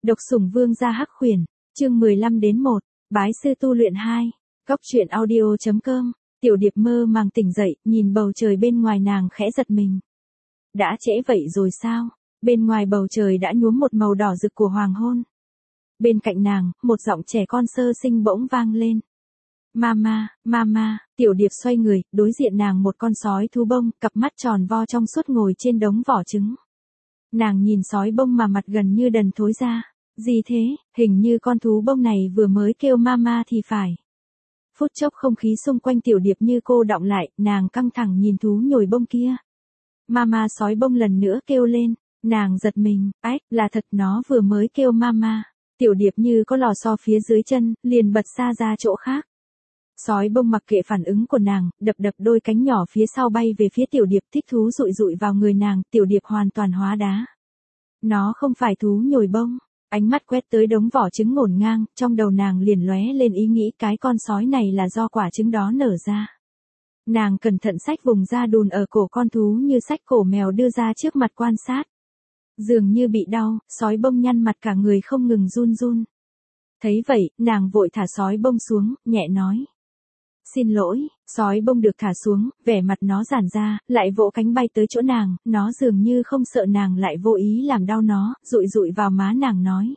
Độc Sủng Vương gia hắc khuyển, chương 15-1, bái sư tu luyện 2. Góc truyện audio.com. Tiểu Điệp mơ màng tỉnh dậy, nhìn bầu trời bên ngoài nàng khẽ giật mình. Đã trễ vậy rồi sao? Bên ngoài bầu trời đã nhuốm một màu đỏ rực của hoàng hôn. Bên cạnh nàng, một giọng trẻ con sơ sinh bỗng vang lên. Mama, mama, Tiểu Điệp xoay người, đối diện nàng một con sói thú bông, cặp mắt tròn vo trong suốt ngồi trên đống vỏ trứng. Nàng nhìn sói bông mà mặt gần như đần thối ra. Gì thế, hình như con thú bông này vừa mới kêu mama thì phải. Phút chốc không khí xung quanh Tiểu Điệp như cô đọng lại, nàng căng thẳng nhìn thú nhồi bông kia. Mama sói bông lần nữa kêu lên, nàng giật mình, ách, là thật nó vừa mới kêu mama. Tiểu Điệp như có lò xo phía dưới chân, liền bật xa ra chỗ khác. Sói bông mặc kệ phản ứng của nàng, đập đập đôi cánh nhỏ phía sau bay về phía Tiểu Điệp, thích thú dụi dụi vào người nàng, Tiểu Điệp hoàn toàn hóa đá. Nó không phải thú nhồi bông. Ánh mắt quét tới đống vỏ trứng ngổn ngang, trong đầu nàng liền lóe lên ý nghĩ cái con sói này là do quả trứng đó nở ra. Nàng cẩn thận xách vùng da đùn ở cổ con thú như xách cổ mèo đưa ra trước mặt quan sát. Dường như bị đau, sói bông nhăn mặt cả người không ngừng run run. Thấy vậy, nàng vội thả sói bông xuống, nhẹ nói. Xin lỗi, sói bông được thả xuống, vẻ mặt nó giãn ra, lại vỗ cánh bay tới chỗ nàng, nó dường như không sợ nàng lại vô ý làm đau nó, dụi dụi vào má nàng nói.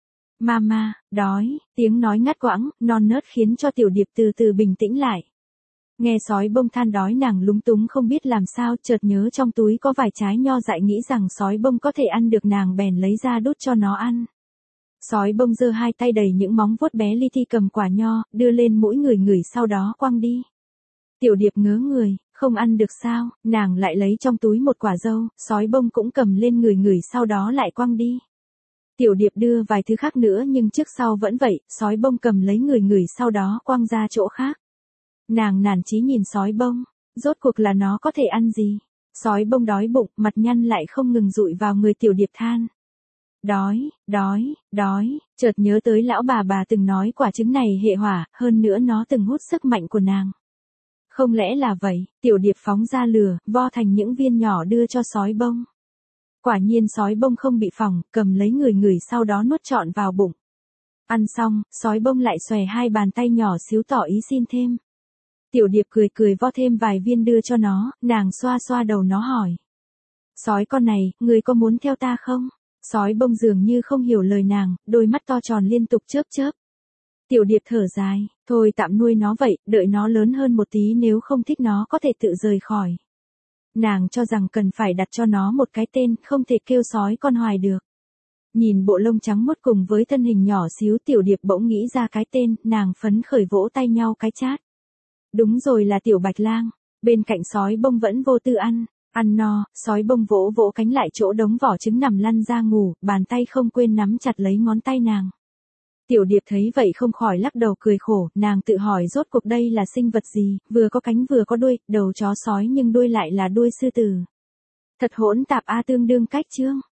Mama, đói, tiếng nói ngắt quãng, non nớt khiến cho Tiểu Điệp từ từ bình tĩnh lại. Nghe sói bông than đói nàng lúng túng không biết làm sao, chợt nhớ trong túi có vài trái nho dại nghĩ rằng sói bông có thể ăn được nàng bèn lấy ra đút cho nó ăn. Sói bông giơ hai tay đầy những móng vuốt bé li ti cầm quả nho, đưa lên mũi người sau đó quăng đi. Tiểu Điệp ngớ người, không ăn được sao, nàng lại lấy trong túi một quả dâu, sói bông cũng cầm lên người sau đó lại quăng đi. Tiểu Điệp đưa vài thứ khác nữa nhưng trước sau vẫn vậy, sói bông cầm lấy người sau đó quăng ra chỗ khác. Nàng nản chí nhìn sói bông, rốt cuộc là nó có thể ăn gì? Sói bông đói bụng, mặt nhăn lại không ngừng dụi vào người Tiểu Điệp than. Đói, đói, đói, chợt nhớ tới lão bà từng nói quả trứng này hệ hỏa, hơn nữa nó từng hút sức mạnh của nàng. Không lẽ là vậy, Tiểu Điệp phóng ra lửa, vo thành những viên nhỏ đưa cho sói bông. Quả nhiên sói bông không bị phỏng, cầm lấy người sau đó nuốt trọn vào bụng. Ăn xong, sói bông lại xòe hai bàn tay nhỏ xíu tỏ ý xin thêm. Tiểu Điệp cười vo thêm vài viên đưa cho nó, nàng xoa xoa đầu nó hỏi. Sói con này, ngươi có muốn theo ta không? Sói bông dường như không hiểu lời nàng, đôi mắt to tròn liên tục chớp. Tiểu Điệp thở dài, thôi tạm nuôi nó vậy, đợi nó lớn hơn một tí nếu không thích nó có thể tự rời khỏi. Nàng cho rằng cần phải đặt cho nó một cái tên, không thể kêu sói con hoài được. Nhìn bộ lông trắng muốt cùng với thân hình nhỏ xíu Tiểu Điệp bỗng nghĩ ra cái tên, nàng phấn khởi vỗ tay nhau cái chát. Đúng rồi, là Tiểu Bạch Lang. Bên cạnh sói bông vẫn vô tư ăn. Ăn no, sói bông vỗ cánh lại chỗ đống vỏ trứng nằm lăn ra ngủ, bàn tay không quên nắm chặt lấy ngón tay nàng. Tiểu Điệp thấy vậy không khỏi lắc đầu cười khổ, nàng tự hỏi rốt cuộc đây là sinh vật gì, vừa có cánh vừa có đuôi, đầu chó sói nhưng đuôi lại là đuôi sư tử. Thật hỗn tạp a, tương đương cách chương.